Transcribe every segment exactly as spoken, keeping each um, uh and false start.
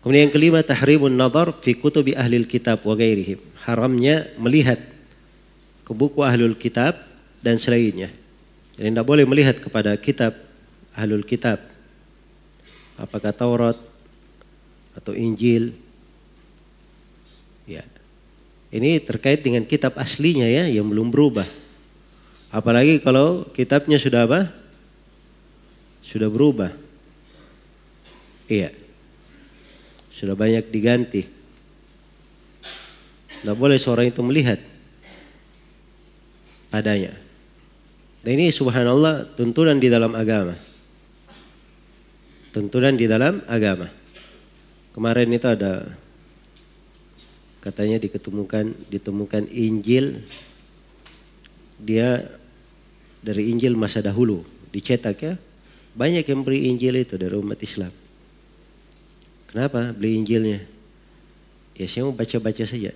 Kemudian yang kelima, tahrimun nazar fi kutubi ahlil kitab wa ghairihim. Haramnya melihat ke buku ahlul kitab dan selainnya. Jadi tidak boleh melihat kepada kitab ahlul kitab. Apakah Taurat atau Injil. Ya. Ini terkait dengan kitab aslinya ya, yang belum berubah. Apalagi kalau kitabnya sudah apa? Sudah berubah. Iya. Sudah banyak diganti. Tidak boleh seorang itu melihat padanya. Dan ini subhanallah tuntunan di dalam agama. Tuntunan di dalam agama. Kemarin itu ada katanya diketemukan ditemukan Injil, dia dari Injil masa dahulu dicetak ya. Banyak yang beli Injil itu dari umat Islam. Kenapa beli Injilnya? Ya saya mau baca-baca saja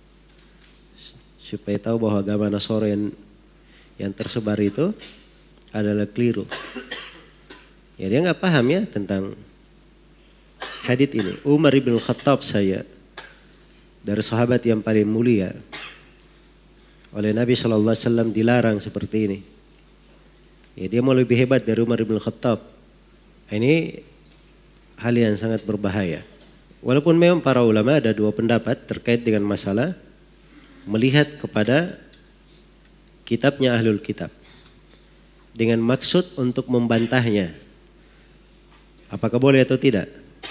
supaya tahu bahwa agama Nasara yang yang tersebar itu adalah keliru. Ya dia nggak paham ya tentang hadits ini. Umar ibn Khattab saya dari sahabat yang paling mulia oleh Nabi shallallahu alaihi wasallam dilarang seperti ini. Ya dia mau lebih hebat dari Umar ibn Khattab. Ini hal yang sangat berbahaya. Walaupun memang para ulama ada dua pendapat terkait dengan masalah melihat kepada kitabnya ahlul kitab dengan maksud untuk membantahnya. Apakah boleh atau tidak?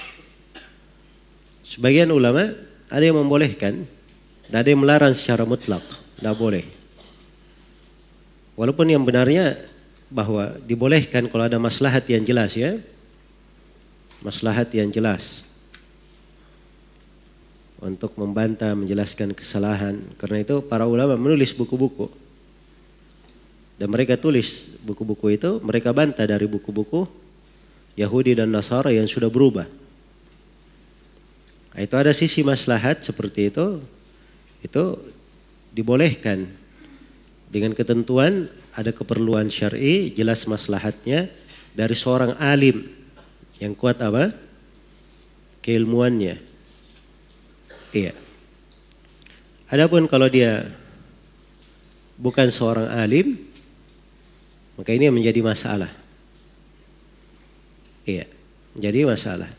Sebagian ulama ada yang membolehkan, ada yang melarang secara mutlak, tidak boleh. Walaupun yang benarnya bahwa dibolehkan kalau ada maslahat yang jelas ya, maslahat yang jelas untuk membantah, menjelaskan kesalahan. Karena itu para ulama menulis buku-buku dan mereka tulis buku-buku itu, mereka bantah dari buku-buku Yahudi dan Nasara yang sudah berubah. Itu ada sisi maslahat seperti itu, itu dibolehkan dengan ketentuan ada keperluan syar'i, jelas maslahatnya dari seorang alim yang kuat apa? Keilmuannya. Iya. Adapun kalau dia bukan seorang alim, maka ini menjadi masalah. Iya, jadi masalah.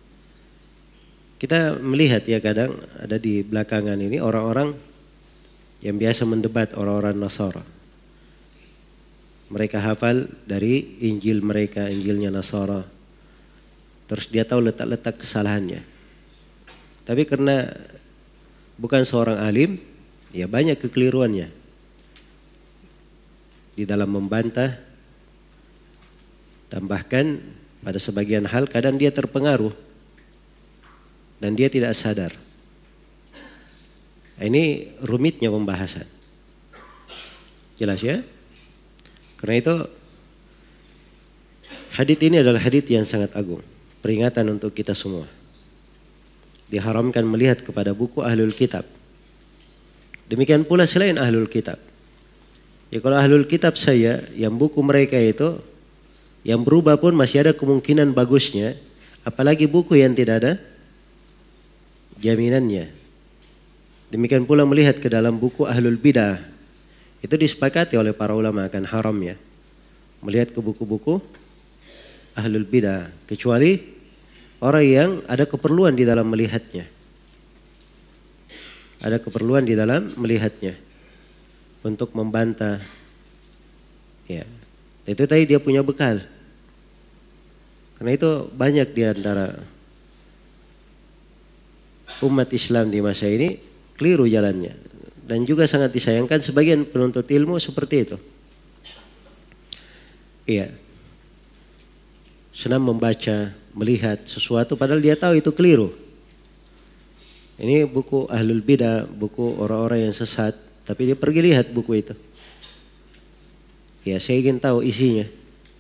Kita melihat ya kadang ada di belakangan ini orang-orang yang biasa mendebat orang-orang Nasara. Mereka hafal dari Injil mereka, Injilnya Nasara. Terus dia tahu letak-letak kesalahannya. Tapi karena bukan seorang alim, ya banyak kekeliruannya. Di dalam membantah, dan bahkan pada sebagian hal kadang dia terpengaruh dan dia tidak sadar. Ini rumitnya pembahasan. Jelas ya? Karena itu hadits ini adalah hadits yang sangat agung, peringatan untuk kita semua. Diharamkan melihat kepada buku ahlul kitab. Demikian pula selain ahlul kitab. Ya kalau ahlul kitab saya, yang buku mereka itu yang berubah pun masih ada kemungkinan bagusnya, apalagi buku yang tidak ada jaminannya. Demikian pula melihat ke dalam buku ahlul bidah. Itu disepakati oleh para ulama akan haramnya melihat ke buku-buku ahlul bidah, kecuali orang yang ada keperluan di dalam melihatnya. Ada keperluan di dalam melihatnya untuk membantah. Ya. Itu tadi dia punya bekal. Karena itu banyak di antara umat Islam di masa ini keliru jalannya. Dan juga sangat disayangkan sebagian penuntut ilmu seperti itu. Iya. Senang membaca, melihat sesuatu padahal dia tahu itu keliru. Ini buku ahlul bidah, buku orang-orang yang sesat, tapi dia pergi lihat buku itu. Ya, saya ingin tahu isinya.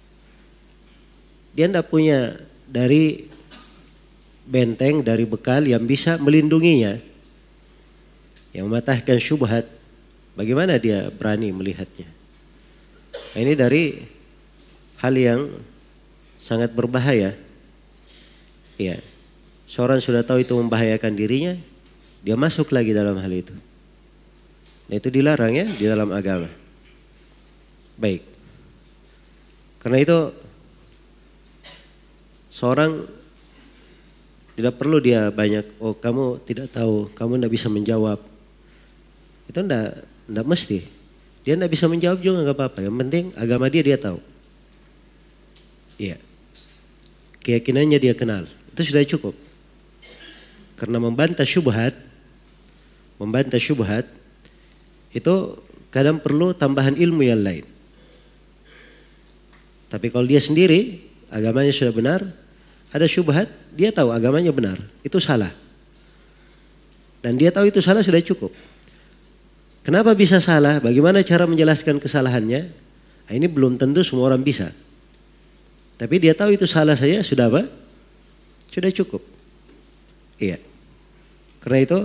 Dia tidak punya dari benteng, dari bekal yang bisa melindunginya, yang mematahkan syubhat. Bagaimana dia berani melihatnya? Nah, ini dari hal yang sangat berbahaya. Ya, seorang sudah tahu itu membahayakan dirinya, dia masuk lagi dalam hal itu. Nah, itu dilarang ya di dalam agama. Baik. Karena itu seorang tidak perlu dia banyak, oh kamu tidak tahu, kamu tidak bisa menjawab. Itu tidak, tidak mesti. Dia tidak bisa menjawab juga nggak apa-apa. Yang penting agama dia dia tahu. Iya. Keyakinannya dia kenal. Itu sudah cukup. Karena membantah syubhat, membantah syubhat itu kadang perlu tambahan ilmu yang lain. Tapi kalau dia sendiri agamanya sudah benar, ada syubhat, dia tahu agamanya benar, itu salah. Dan dia tahu itu salah sudah cukup. Kenapa bisa salah? Bagaimana cara menjelaskan kesalahannya? Nah, ini belum tentu semua orang bisa. Tapi dia tahu itu salah saja sudah apa? Sudah cukup. Iya. Karena itu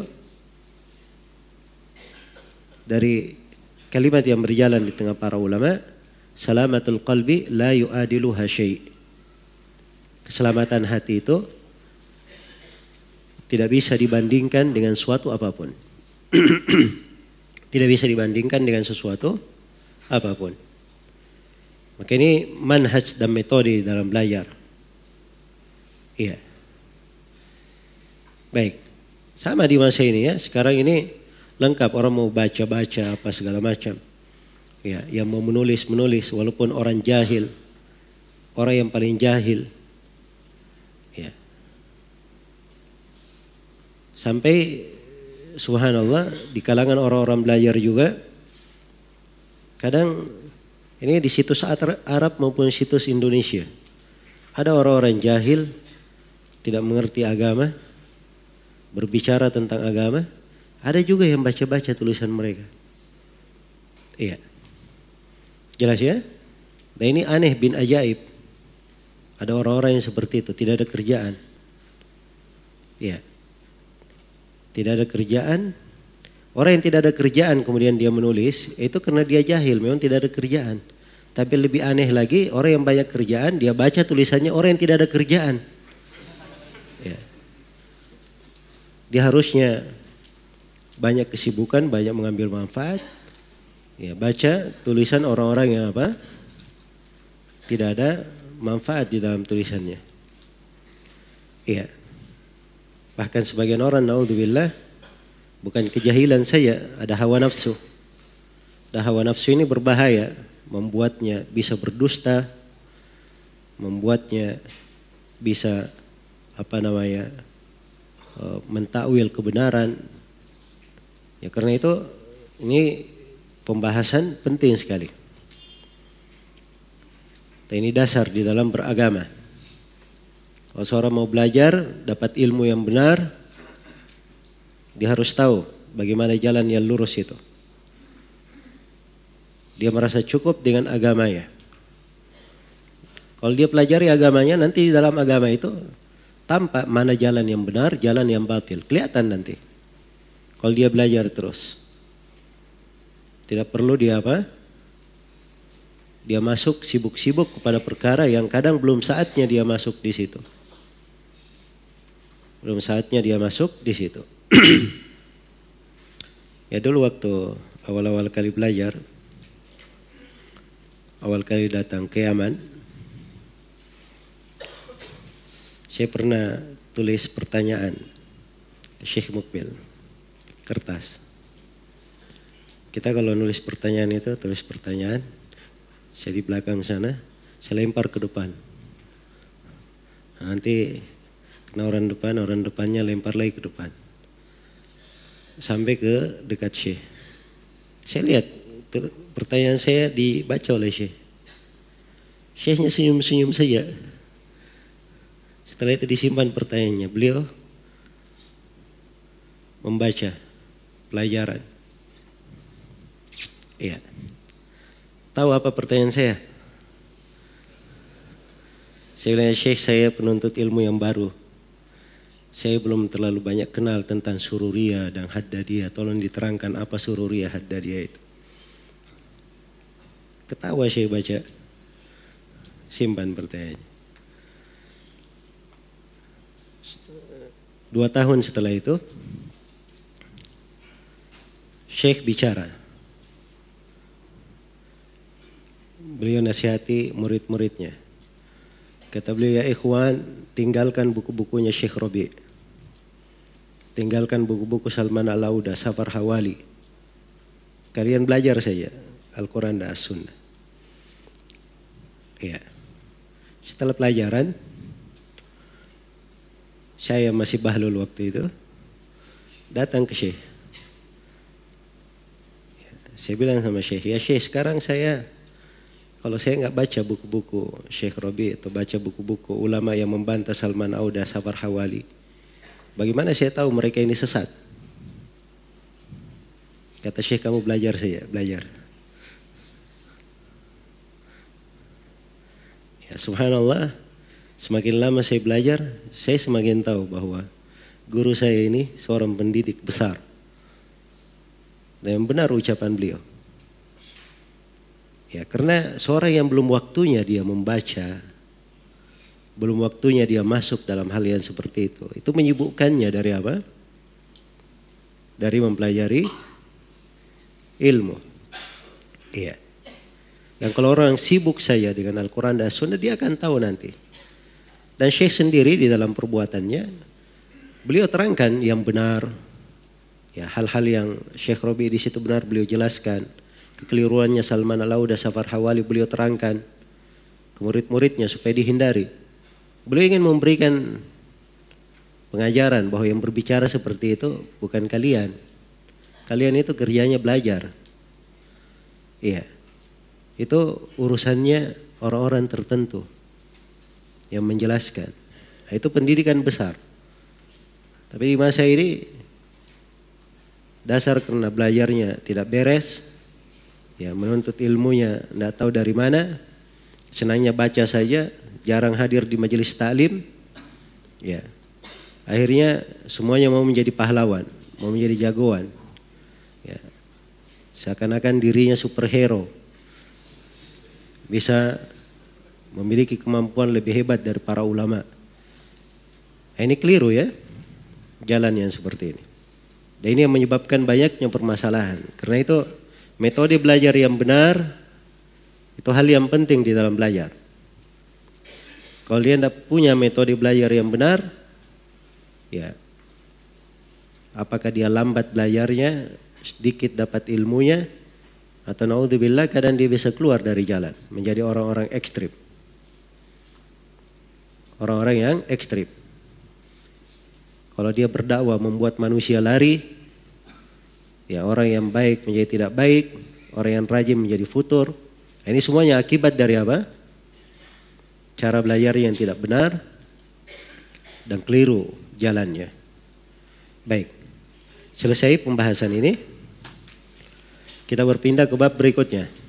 dari kalimat yang berjalan di tengah para ulama, salamatul qalbi la yu'adiluha syai'. Keselamatan hati itu tidak bisa dibandingkan dengan suatu apapun. Tidak bisa dibandingkan dengan sesuatu apapun. Maka ini manhaj dan metode dalam belajar. Iya. Baik. Sama di masa ini ya. Sekarang ini lengkap, orang mau baca-baca apa segala macam. Ya, yang mau menulis-menulis walaupun orang jahil. Orang yang paling jahil. Ya. Sampai subhanallah di kalangan orang-orang belajar juga kadang ini di situs Arab maupun situs Indonesia ada orang-orang jahil tidak mengerti agama berbicara tentang agama, ada juga yang baca-baca tulisan mereka. Iya. Jelas ya? Nah ini aneh bin ajaib. Ada orang-orang yang seperti itu, tidak ada kerjaan. Iya. Tidak ada kerjaan. Orang yang tidak ada kerjaan kemudian dia menulis, itu karena dia jahil, memang tidak ada kerjaan. Tapi lebih aneh lagi, orang yang banyak kerjaan, dia baca tulisannya orang yang tidak ada kerjaan. Ya. Dia harusnya banyak kesibukan, banyak mengambil manfaat. Ya, baca tulisan orang-orang yang apa? Tidak ada manfaat di dalam tulisannya. Iya. Bahkan sebagian orang, naudzubillah, bukan kejahilan saja, ada hawa nafsu. Dan hawa nafsu ini berbahaya, membuatnya bisa berdusta, membuatnya bisa apa namanya mentakwil kebenaran. Ya karena itu ini pembahasan penting sekali. Dan ini dasar di dalam beragama. Kalau seorang mau belajar, dapat ilmu yang benar, dia harus tahu bagaimana jalan yang lurus itu. Dia merasa cukup dengan agamanya. Kalau dia pelajari agamanya, nanti di dalam agama itu tampak mana jalan yang benar, jalan yang batil. Kelihatan nanti. Kalau dia belajar terus. Tidak perlu dia apa? Dia masuk sibuk-sibuk kepada perkara yang kadang belum saatnya dia masuk di situ. Belum saatnya dia masuk di situ. Ya dulu waktu awal-awal kali belajar, awal kali datang ke Yaman, saya pernah tulis pertanyaan ke Syekh Mukbil, kertas. Kita kalau nulis pertanyaan itu, tulis pertanyaan, saya di belakang sana, saya lempar ke depan. Nah, nanti kena orang depan, orang depannya lempar lagi ke depan. Sampai ke dekat Syekh. Saya lihat pertanyaan saya dibaca oleh Syekh. Syekhnya senyum-senyum saja. Setelah itu disimpan pertanyaannya. Beliau membaca pelajaran. Iya. Tahu apa pertanyaan saya? Saya bilang, Syekh, saya penuntut ilmu yang baru. Saya belum terlalu banyak kenal tentang sururiyah dan haddadiyah. Tolong diterangkan apa sururiyah haddadiyah itu. Ketawa Syekh baca. Simpan pertanyaannya. Dua tahun setelah itu, Syekh bicara. Beliau nasihati murid-muridnya. Kata beliau, ya ikhwan, tinggalkan buku-bukunya Syekh Rabi'. Tinggalkan buku-buku Salman Al-Auda, Safar Hawali. Kalian belajar saja Al-Quran dan As-Sunnah. Ya. Setelah pelajaran, saya masih bahlul waktu itu, datang ke Syekh. Ya, saya bilang sama Syekh, ya Syekh, sekarang saya, kalau saya nggak baca buku-buku Syekh Rabi' atau baca buku-buku ulama yang membantah Salman Auda, Safar Hawali, bagaimana saya tahu mereka ini sesat? Kata Syekh, kamu belajar saja, belajar. Ya, subhanallah, semakin lama saya belajar, saya semakin tahu bahwa guru saya ini seorang pendidik besar. Dan yang benar ucapan beliau. Ya, karena seorang yang belum waktunya dia membaca, belum waktunya dia masuk dalam hal yang seperti itu, itu menyibukkannya dari apa? Dari mempelajari ilmu. Iya. Dan kalau orang sibuk saja dengan Al-Quran dan Sunnah, dia akan tahu nanti. Dan Syekh sendiri di dalam perbuatannya, beliau terangkan yang benar. Ya, hal-hal yang Syekh Rabi' di situ benar beliau jelaskan. Kekeliruannya Salman Al-Auda, Safar Hawali beliau terangkan ke murid-muridnya supaya dihindari. Beliau ingin memberikan pengajaran bahwa yang berbicara seperti itu bukan kalian. Kalian itu kerjanya belajar. Iya. Itu urusannya orang-orang tertentu yang menjelaskan. Nah, itu pendidikan besar. Tapi di masa ini dasar karena belajarnya tidak beres, ya menuntut ilmunya tidak tahu dari mana, senangnya baca saja, jarang hadir di majelis taklim, ya akhirnya semuanya mau menjadi pahlawan, mau menjadi jagoan, ya seakan-akan dirinya superhero, bisa memiliki kemampuan lebih hebat dari para ulama. Nah, ini keliru ya, jalan yang seperti ini. Dan ini yang menyebabkan banyaknya permasalahan. Karena itu metode belajar yang benar itu hal yang penting di dalam belajar. Kalau dia tidak punya metode belajar yang benar, ya apakah dia lambat belajarnya, sedikit dapat ilmunya, atau naudzubillah kadang dia bisa keluar dari jalan menjadi orang-orang ekstrim. Orang-orang yang ekstrim. Kalau dia berdakwah membuat manusia lari, ya orang yang baik menjadi tidak baik, orang yang rajin menjadi futur. Ini semuanya akibat dari apa? Cara belajar yang tidak benar dan keliru jalannya. Baik, selesai pembahasan ini. Kita berpindah ke bab berikutnya.